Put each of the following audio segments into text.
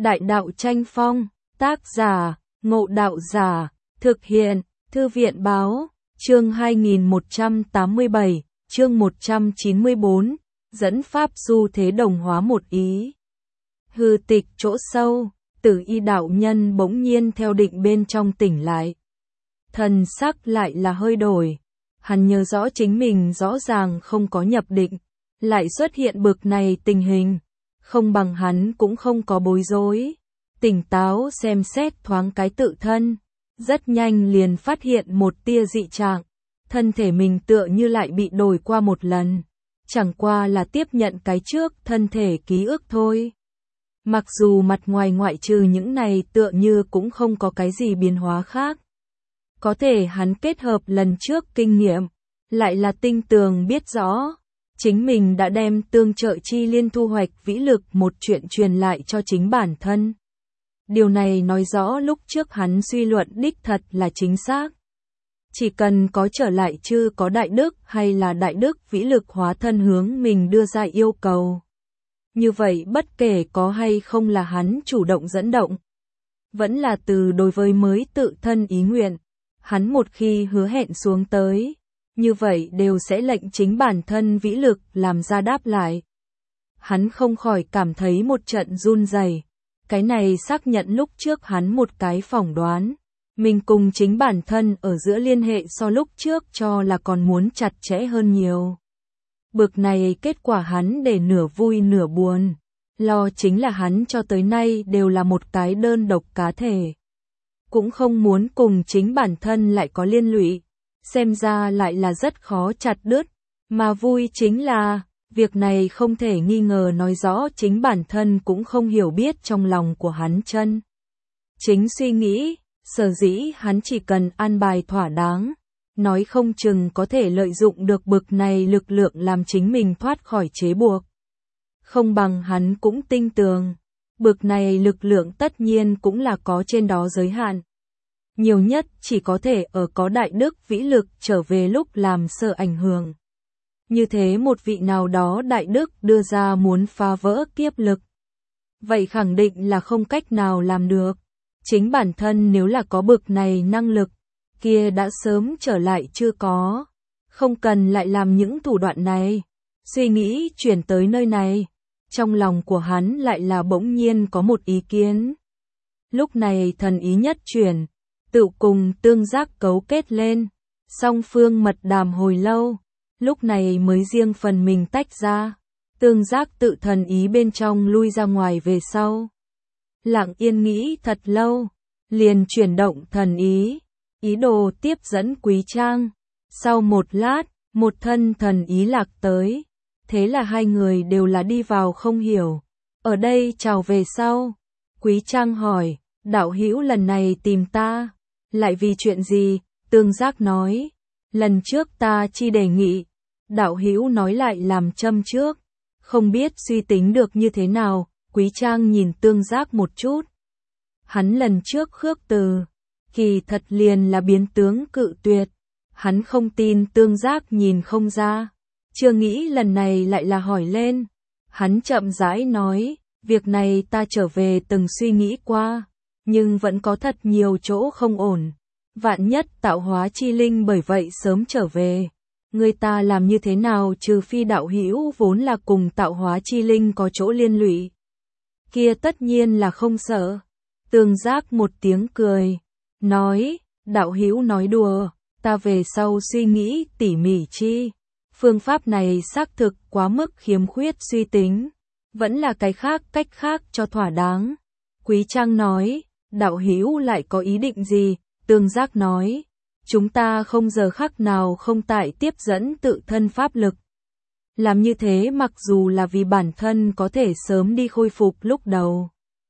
Đại đạo tranh phong, tác giả, Ngộ Đạo Giả, thực hiện, Thư viện báo, chương 2187, chương 194, dẫn pháp du thế đồng hóa một ý. Hư tịch chỗ sâu, Tử Y đạo nhân bỗng nhiên theo định bên trong tỉnh lại. Thần sắc lại là hơi đổi, hắn nhớ rõ chính mình rõ ràng không có nhập định, lại xuất hiện bực này tình hình, không bằng hắn cũng không có bối rối. Tỉnh táo xem xét thoáng cái tự thân, rất nhanh liền phát hiện một tia dị trạng, thân thể mình tựa như lại bị đổi qua một lần, chẳng qua là tiếp nhận cái trước thân thể ký ức thôi. Mặc dù mặt ngoài ngoại trừ những này tựa như cũng không có cái gì biến hóa khác. Có thể hắn kết hợp lần trước kinh nghiệm, lại là tinh tường biết rõ, chính mình đã đem tương trợ chi liên thu hoạch vĩ lực một chuyện truyền lại cho chính bản thân. Điều này nói rõ lúc trước hắn suy luận đích thật là chính xác. Chỉ cần có trở lại chứ có đại đức hay là đại đức vĩ lực hóa thân hướng mình đưa ra yêu cầu. Như vậy bất kể có hay không là hắn chủ động dẫn động, vẫn là từ đối với mới tự thân ý nguyện, hắn một khi hứa hẹn xuống tới, như vậy đều sẽ lệnh chính bản thân vĩ lực làm ra đáp lại. Hắn không khỏi cảm thấy một trận run rẩy. Cái này xác nhận lúc trước hắn một cái phỏng đoán, mình cùng chính bản thân ở giữa liên hệ so lúc trước cho là còn muốn chặt chẽ hơn nhiều. Bực này kết quả hắn để nửa vui nửa buồn, lo chính là hắn cho tới nay đều là một cái đơn độc cá thể. Cũng không muốn cùng chính bản thân lại có liên lụy, xem ra lại là rất khó chặt đứt, mà vui chính là việc này không thể nghi ngờ nói rõ chính bản thân cũng không hiểu biết trong lòng của hắn chân. Chính suy nghĩ, sở dĩ hắn chỉ cần an bài thỏa đáng, nói không chừng có thể lợi dụng được bực này lực lượng làm chính mình thoát khỏi chế buộc. Không bằng hắn cũng tinh tường, bực này lực lượng tất nhiên cũng là có trên đó giới hạn. Nhiều nhất chỉ có thể ở có đại đức vĩ lực trở về lúc làm sợ ảnh hưởng. Như thế một vị nào đó đại đức đưa ra muốn phá vỡ kiếp lực. Vậy khẳng định là không cách nào làm được. Chính bản thân nếu là có bực này năng lực, kia đã sớm trở lại chưa có. Không cần lại làm những thủ đoạn này. Suy nghĩ chuyển tới nơi này. Trong lòng của hắn lại là bỗng nhiên có một ý kiến. Lúc này thần ý nhất chuyển, tự cùng tương giác cấu kết lên. Song phương mật đàm hồi lâu. Lúc này mới riêng phần mình tách ra, tương giác tự thần ý bên trong lui ra ngoài về sau. Lặng yên nghĩ thật lâu, liền chuyển động thần ý, ý đồ tiếp dẫn Quý Trang. Sau một lát, một thân thần ý lạc tới, thế là hai người đều là đi vào không hiểu. Ở đây chào về sau, Quý Trang hỏi, đạo hữu lần này tìm ta, lại vì chuyện gì? Tương giác nói, lần trước ta chi đề nghị. Đạo hữu nói lại làm châm trước, không biết suy tính được như thế nào. Quý Trang nhìn tương giác một chút. Hắn lần trước khước từ, kỳ thật liền là biến tướng cự tuyệt. Hắn không tin tương giác nhìn không ra, chưa nghĩ lần này lại là hỏi lên. Hắn chậm rãi nói, việc này ta trở về từng suy nghĩ qua, nhưng vẫn có thật nhiều chỗ không ổn. Vạn nhất tạo hóa chi linh bởi vậy sớm trở về. Người ta làm như thế nào trừ phi đạo hữu vốn là cùng tạo hóa chi linh có chỗ liên lụy. Kia tất nhiên là không sợ. Tương giác một tiếng cười, nói, đạo hữu nói đùa, ta về sau suy nghĩ tỉ mỉ chi. Phương pháp này xác thực quá mức khiếm khuyết suy tính, vẫn là cái khác cách khác cho thỏa đáng. Quý Trang nói, đạo hữu lại có ý định gì? Tương giác nói, chúng ta không giờ khắc nào không tại tiếp dẫn tự thân pháp lực. Làm như thế mặc dù là vì bản thân có thể sớm đi khôi phục lúc đầu.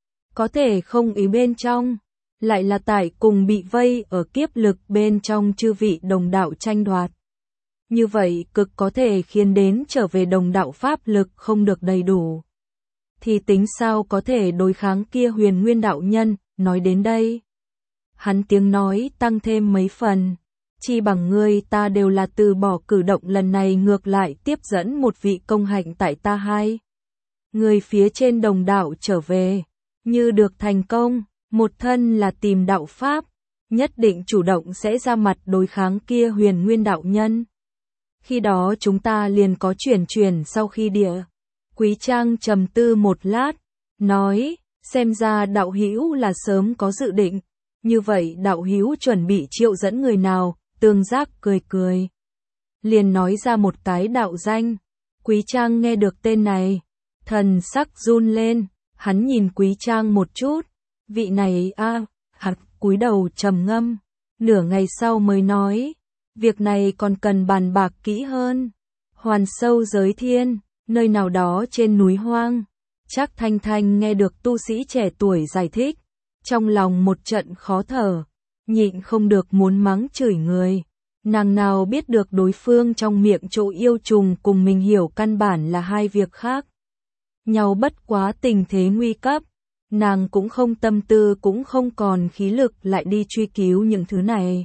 Có thể không ý bên trong, lại là tại cùng bị vây ở kiếp lực bên trong chư vị đồng đạo tranh đoạt. Như vậy cực có thể khiến đến trở về đồng đạo pháp lực không được đầy đủ. Thì tính sao có thể đối kháng kia Huyền Nguyên đạo nhân, nói đến đây. Hắn tiếng nói tăng thêm mấy phần, chi bằng ngươi ta đều là từ bỏ cử động lần này ngược lại tiếp dẫn một vị công hạnh tại ta hai. Người phía trên đồng đạo trở về, như được thành công, một thân là tìm đạo pháp, nhất định chủ động sẽ ra mặt đối kháng kia Huyền Nguyên đạo nhân. Khi đó chúng ta liền có chuyển sau khi địa. Quý Trang trầm tư một lát, nói, xem ra đạo hữu là sớm có dự định, như vậy đạo hữu chuẩn bị triệu dẫn người nào? Tương Giác cười, liền nói ra một cái đạo danh. Quý Trang nghe được tên này, thần sắc run lên, hắn nhìn Quý Trang một chút, vị này hắn cúi đầu trầm ngâm, nửa ngày sau mới nói, việc này còn cần bàn bạc kỹ hơn. Hoàn Sâu Giới Thiên, nơi nào đó trên núi hoang. Trác Thanh Thanh nghe được tu sĩ trẻ tuổi giải thích, trong lòng một trận khó thở, nhịn không được muốn mắng chửi người. Nàng nào biết được đối phương trong miệng chỗ yêu trùng cùng mình hiểu căn bản là hai việc khác nhau, bất quá tình thế nguy cấp, nàng cũng không tâm tư cũng không còn khí lực lại đi truy cứu những thứ này.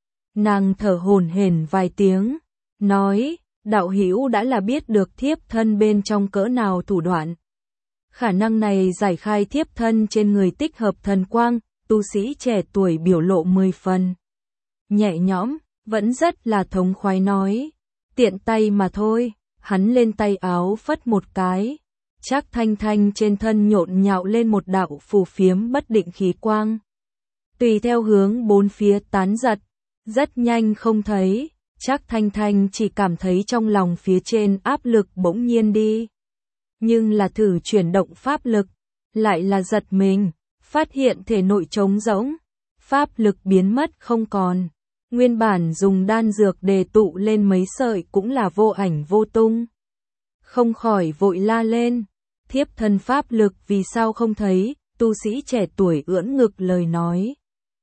Nàng thở hổn hển vài tiếng, nói, đạo hữu đã là biết được thiếp thân bên trong cỡ nào thủ đoạn. Khả năng này giải khai thiếp thân trên người tích hợp thần quang, tu sĩ trẻ tuổi biểu lộ 10 phần. Nhẹ nhõm, vẫn rất là thống khoái nói, tiện tay mà thôi, hắn lên tay áo phất một cái. Trác Thanh Thanh trên thân nhộn nhạo lên một đạo phù phiếm bất định khí quang. Tùy theo hướng bốn phía tán giật, rất nhanh không thấy, Trác Thanh Thanh chỉ cảm thấy trong lòng phía trên áp lực bỗng nhiên đi. Nhưng là thử chuyển động pháp lực, lại là giật mình, phát hiện thể nội trống rỗng, pháp lực biến mất không còn. Nguyên bản dùng đan dược đề tụ lên mấy sợi cũng là vô ảnh vô tung. Không khỏi vội la lên, thiếp thân pháp lực vì sao không thấy? Tu sĩ trẻ tuổi ưỡn ngực lời nói.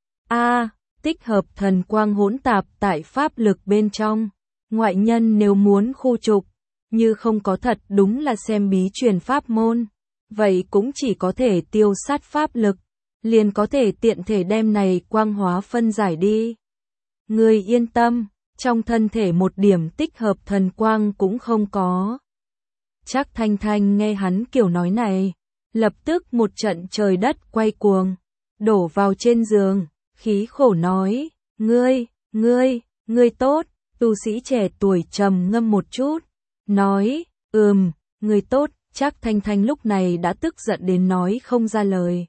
Tích hợp thần quang hỗn tạp tại pháp lực bên trong. Ngoại nhân nếu muốn khu trục, như không có thật đúng là xem bí truyền pháp môn. Vậy cũng chỉ có thể tiêu sát pháp lực, liền có thể tiện thể đem này quang hóa phân giải đi. Người yên tâm, trong thân thể một điểm tích hợp thần quang cũng không có. Trác Thanh Thanh nghe hắn kiểu nói này, lập tức một trận trời đất quay cuồng, đổ vào trên giường, khí khổ nói, ngươi tốt. Tu sĩ trẻ tuổi trầm ngâm một chút, nói, ngươi tốt. Trác Thanh Thanh lúc này đã tức giận đến nói không ra lời.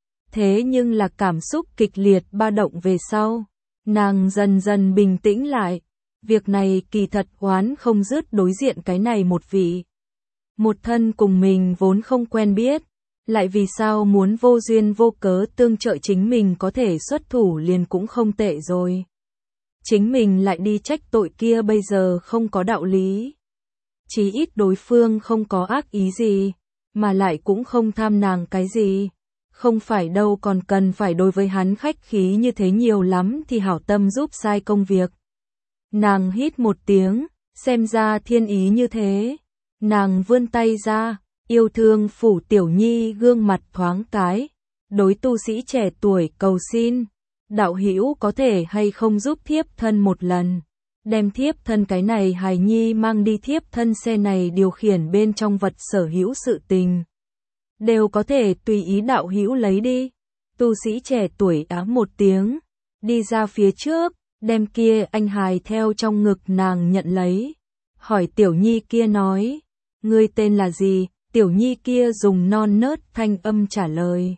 Thế nhưng là cảm xúc kịch liệt ba động về sau, nàng dần dần bình tĩnh lại. Việc này kỳ thật oán không dứt đối diện cái này một vị. Một thân cùng mình vốn không quen biết, lại vì sao muốn vô duyên vô cớ tương trợ chính mình, có thể xuất thủ liền cũng không tệ rồi. Chính mình lại đi trách tội kia bây giờ không có đạo lý. Chí ít đối phương không có ác ý gì, mà lại cũng không tham nàng cái gì. Không phải đâu, còn cần phải đối với hắn khách khí như thế nhiều lắm thì hảo tâm giúp sai công việc. Nàng hít một tiếng, xem ra thiên ý như thế. Nàng vươn tay ra, yêu thương phủ Tiểu Nhi gương mặt thoáng cái, đối tu sĩ trẻ tuổi cầu xin, đạo hữu có thể hay không giúp thiếp thân một lần, đem thiếp thân cái này hài nhi mang đi, thiếp thân xe này điều khiển bên trong vật sở hữu sự tình, đều có thể tùy ý đạo hữu lấy đi. Tu sĩ trẻ tuổi ám một tiếng, đi ra phía trước, đem kia anh hài theo trong ngực nàng nhận lấy, hỏi Tiểu Nhi kia nói, ngươi tên là gì? Tiểu Nhi kia dùng non nớt thanh âm trả lời,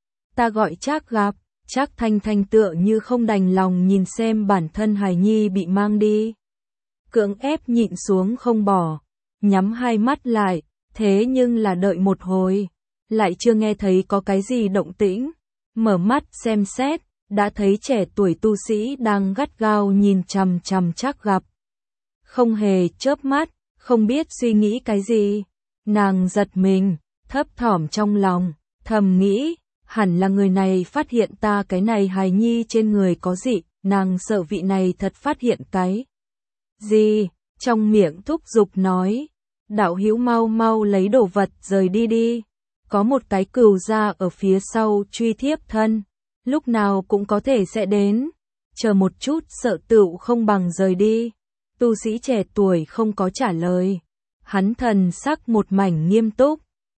ta gọi Trác Gặp. Trác Thanh Thanh tựa như không đành lòng nhìn xem bản thân hài nhi bị mang đi, cưỡng ép nhịn xuống không bỏ, nhắm hai mắt lại, thế nhưng là đợi một hồi, lại chưa nghe thấy có cái gì động tĩnh, mở mắt xem xét, đã thấy trẻ tuổi tu sĩ đang gắt gao nhìn chằm chằm Trác Gặp, không hề chớp mắt, không biết suy nghĩ cái gì. Nàng giật mình, thấp thỏm trong lòng, thầm nghĩ, hẳn là người này phát hiện ta cái này hài nhi trên người có dị, nàng sợ vị này thật phát hiện cái gì, trong miệng thúc giục nói, đạo hữu mau mau lấy đồ vật rời đi đi, có một cái cừu gia ở phía sau truy thiếp thân, lúc nào cũng có thể sẽ đến, chờ một chút sợ tựu không bằng rời đi. Tu sĩ trẻ tuổi không có trả lời, hắn thần sắc một mảnh nghiêm túc,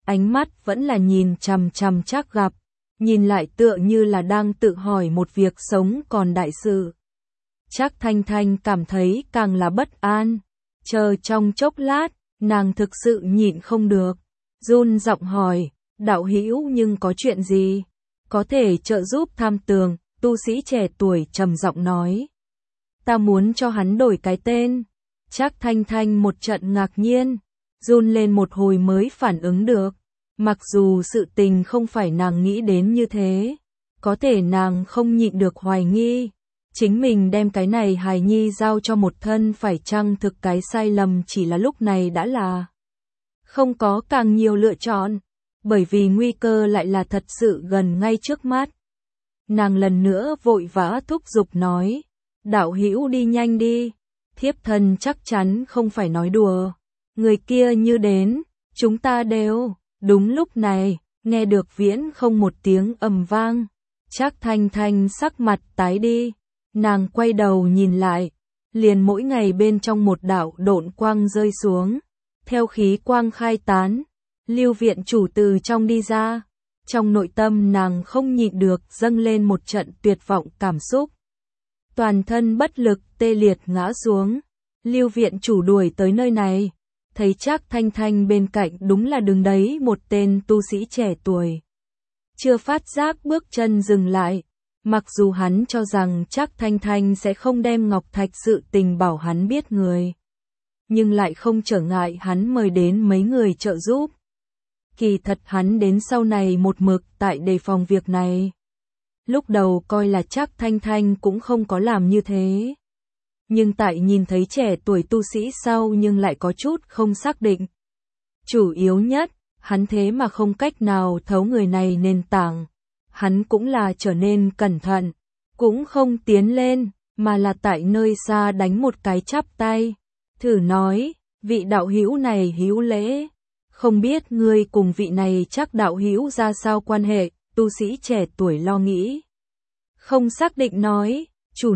ánh mắt vẫn là nhìn chằm chằm Trác Gặp, nhìn lại tựa như là đang tự hỏi một việc sống còn đại sự. Trác Thanh Thanh cảm thấy càng là bất an, chờ trong chốc lát, nàng thực sự nhịn không được, run giọng hỏi, đạo hữu nhưng có chuyện gì? Có thể trợ giúp Tham Tường, tu sĩ trẻ tuổi trầm giọng nói. Ta muốn cho hắn đổi cái tên. Trác Thanh Thanh một trận ngạc nhiên, run lên một hồi mới phản ứng được. Mặc dù sự tình không phải nàng nghĩ đến như thế, có thể nàng không nhịn được hoài nghi. Chính mình đem cái này hài nhi giao cho một thân phải chăng thực cái sai lầm chỉ là lúc này đã là không có càng nhiều lựa chọn, bởi vì nguy cơ lại là thật sự gần ngay trước mắt. Nàng lần nữa vội vã thúc giục nói, đạo hữu đi nhanh đi, thiếp thân chắc chắn không phải nói đùa, người kia như đến, chúng ta đều. Đúng lúc này, nghe được Viễn Không một tiếng ầm vang, Trác Thanh Thanh sắc mặt tái đi, nàng quay đầu nhìn lại, liền mỗi ngày bên trong một đạo độn quang rơi xuống, theo khí quang khai tán, Lưu viện chủ từ trong đi ra, trong nội tâm nàng không nhịn được dâng lên một trận tuyệt vọng cảm xúc. Toàn thân bất lực tê liệt ngã xuống, Lưu viện chủ đuổi tới nơi này, thấy Trác Thanh Thanh bên cạnh đúng là đứng đấy một tên tu sĩ trẻ tuổi. Chưa phát giác bước chân dừng lại, mặc dù hắn cho rằng Trác Thanh Thanh sẽ không đem Ngọc Thạch sự tình bảo hắn biết người, nhưng lại không trở ngại hắn mời đến mấy người trợ giúp. Kỳ thật hắn đến sau này một mực tại đề phòng việc này. Lúc đầu coi là Trác Thanh Thanh cũng không có làm như thế. Nhưng tại nhìn thấy trẻ tuổi tu sĩ sau nhưng lại có chút không xác định. Chủ yếu nhất, hắn thế mà không cách nào thấu người này nền tảng. Hắn cũng là trở nên cẩn thận, cũng không tiến lên, mà là tại nơi xa đánh một cái chắp tay. Thử nói, vị đạo hữu này hữu lễ. Không biết ngươi cùng vị này chắc đạo hữu ra sao quan hệ, tu sĩ trẻ tuổi lo nghĩ. Không xác định nói, chủ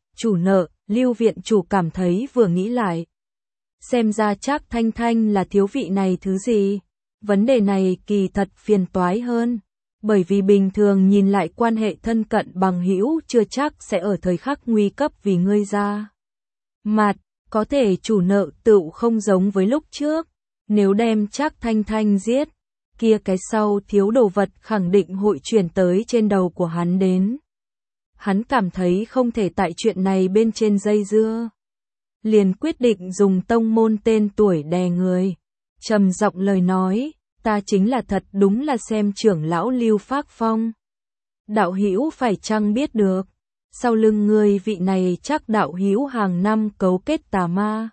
nợ, Lưu viện chủ cảm thấy vừa nghĩ lại. Xem ra Trác Thanh Thanh là thiếu vị này thứ gì? Vấn đề này kỳ thật phiền toái hơn, bởi vì bình thường nhìn lại quan hệ thân cận bằng hữu chưa chắc sẽ ở thời khắc nguy cấp vì ngươi ra mặt, có thể chủ nợ tựu không giống với lúc trước. Nếu đem Trác Thanh Thanh giết, kia cái sau thiếu đồ vật khẳng định hội chuyển tới trên đầu của hắn đến. Hắn cảm thấy không thể tại chuyện này bên trên dây dưa. Liền quyết định dùng tông môn tên tuổi đè người. Trầm giọng lời nói, ta chính là thật đúng là xem trưởng lão Lưu Phác Phong. Đạo hữu phải chăng biết được, sau lưng ngươi vị này chắc đạo hữu hàng năm cấu kết tà ma.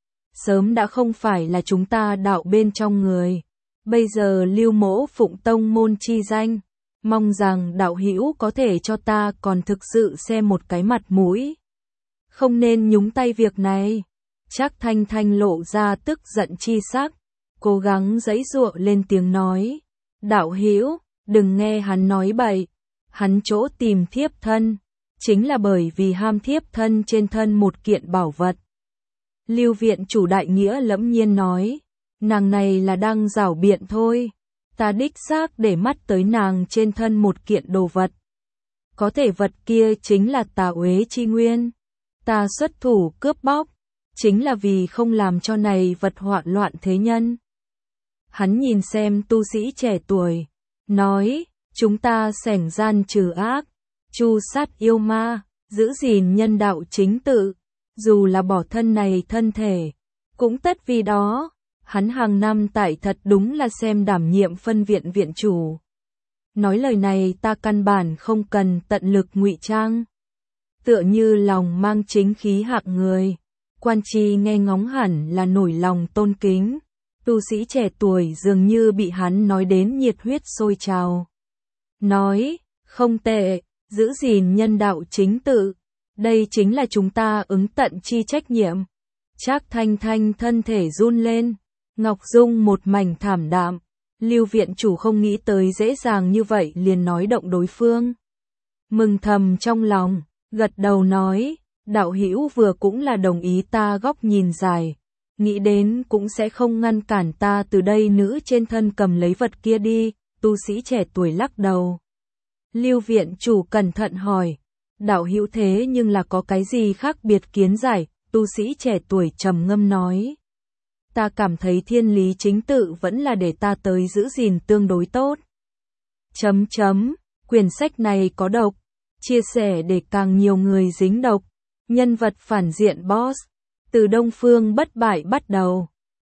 Sớm đã không phải là chúng ta đạo bên trong người. Bây giờ Lưu mỗ phụng tông môn chi danh, mong rằng đạo hữu có thể cho ta còn thực sự xem một cái mặt mũi. Không nên nhúng tay việc này. Trác Thanh Thanh lộ ra tức giận chi sắc, cố gắng giãy giụa lên tiếng nói, đạo hữu, đừng nghe hắn nói bậy, hắn chỗ tìm thiếp thân, chính là bởi vì ham thiếp thân trên thân một kiện bảo vật. Lưu viện chủ đại nghĩa lẫm nhiên nói, nàng này là đang giảo biện thôi, ta đích xác để mắt tới nàng trên thân một kiện đồ vật. Có thể vật kia chính là tà uế chi nguyên, ta xuất thủ cướp bóc, chính là vì không làm cho này vật hoạn loạn thế nhân. Hắn nhìn xem tu sĩ trẻ tuổi, nói, chúng ta xẻng gian trừ ác, tru sát yêu ma, giữ gìn nhân đạo chính tự, dù là bỏ thân này thân thể, cũng tất vì đó. Hắn hàng năm tại thật đúng là xem đảm nhiệm phân viện viện chủ. Nói lời này ta căn bản không cần tận lực ngụy trang. Tựa như lòng mang chính khí hạng người. Quan Chi nghe ngóng hẳn là nổi lòng tôn kính. Tu sĩ trẻ tuổi dường như bị hắn nói đến nhiệt huyết sôi trào. Nói, không tệ, giữ gìn nhân đạo chính tự. Đây chính là chúng ta ứng tận chi trách nhiệm. Trác Thanh Thanh thân thể run lên. Ngọc Dung một mảnh thảm đạm, Lưu viện chủ không nghĩ tới dễ dàng như vậy liền nói động đối phương. Mừng thầm trong lòng, gật đầu nói, đạo hữu vừa cũng là đồng ý ta góc nhìn dài, nghĩ đến cũng sẽ không ngăn cản ta từ đây nữ trên thân cầm lấy vật kia đi, tu sĩ trẻ tuổi lắc đầu. Lưu viện chủ cẩn thận hỏi, đạo hữu thế nhưng là có cái gì khác biệt kiến giải, tu sĩ trẻ tuổi trầm ngâm nói. Ta cảm thấy thiên lý chính tự vẫn là để ta tới giữ gìn tương đối tốt. Quyển sách này có độc, chia sẻ để càng nhiều người dính độc. Nhân vật phản diện boss, từ Đông Phương bất bại bắt đầu.